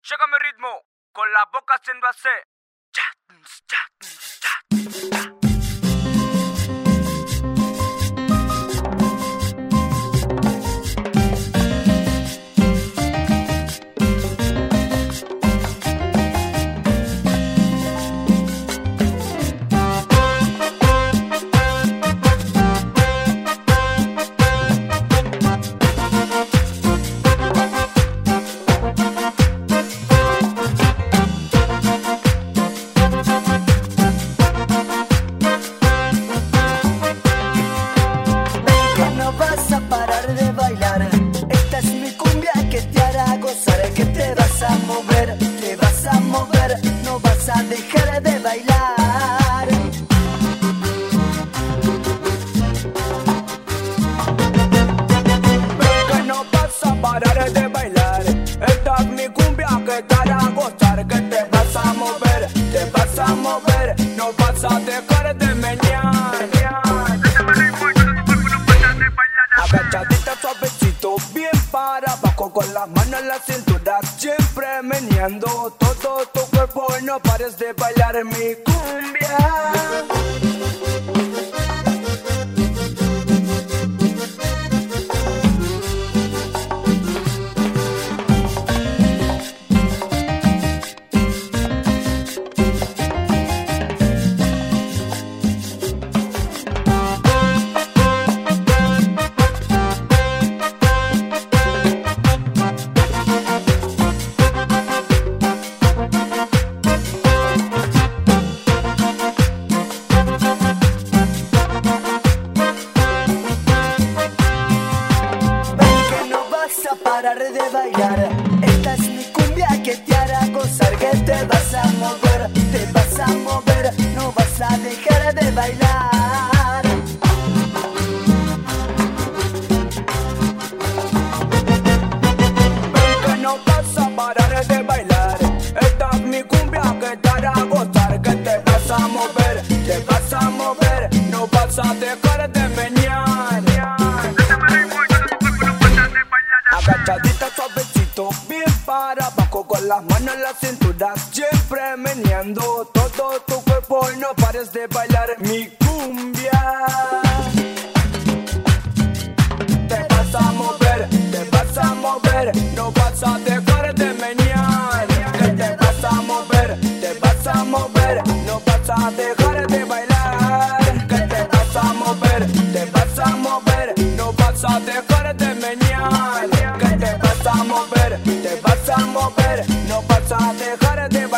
Llega mi ritmo, con la boca haciendo así. No vas a dejar de bailar. Ven que no vas a parar de bailar. Esta es mi cumbia que te hará gozar. Que te vas a mover, no vas a dejar de menear. Agachadita suavecito, bien para abajo, con las manos en la cintura, siempre meneando todo tu cuerpo y no pares de bailar mi cumbia. Parar de bailar, esta es mi cumbia que te hará gozar. Que te vas a mover, no vas a dejar de bailar. Ven que no vas a parar de bailar, esta es mi cumbia que te hará gozar. Que te vas a mover, no vas a dejar de menear. Agachadita suavecito, bien para abajo, con las manos en la cintura, siempre meneando todo tu cuerpo y no pares de bailar mi cumbia. Te vas a mover, no vas a dejar de menear. Que te vas a mover, no vas a dejar de bailar. Que te vas a mover, no vas a dejar de menear. Que te vas a mover, no vas a dejar de bailar.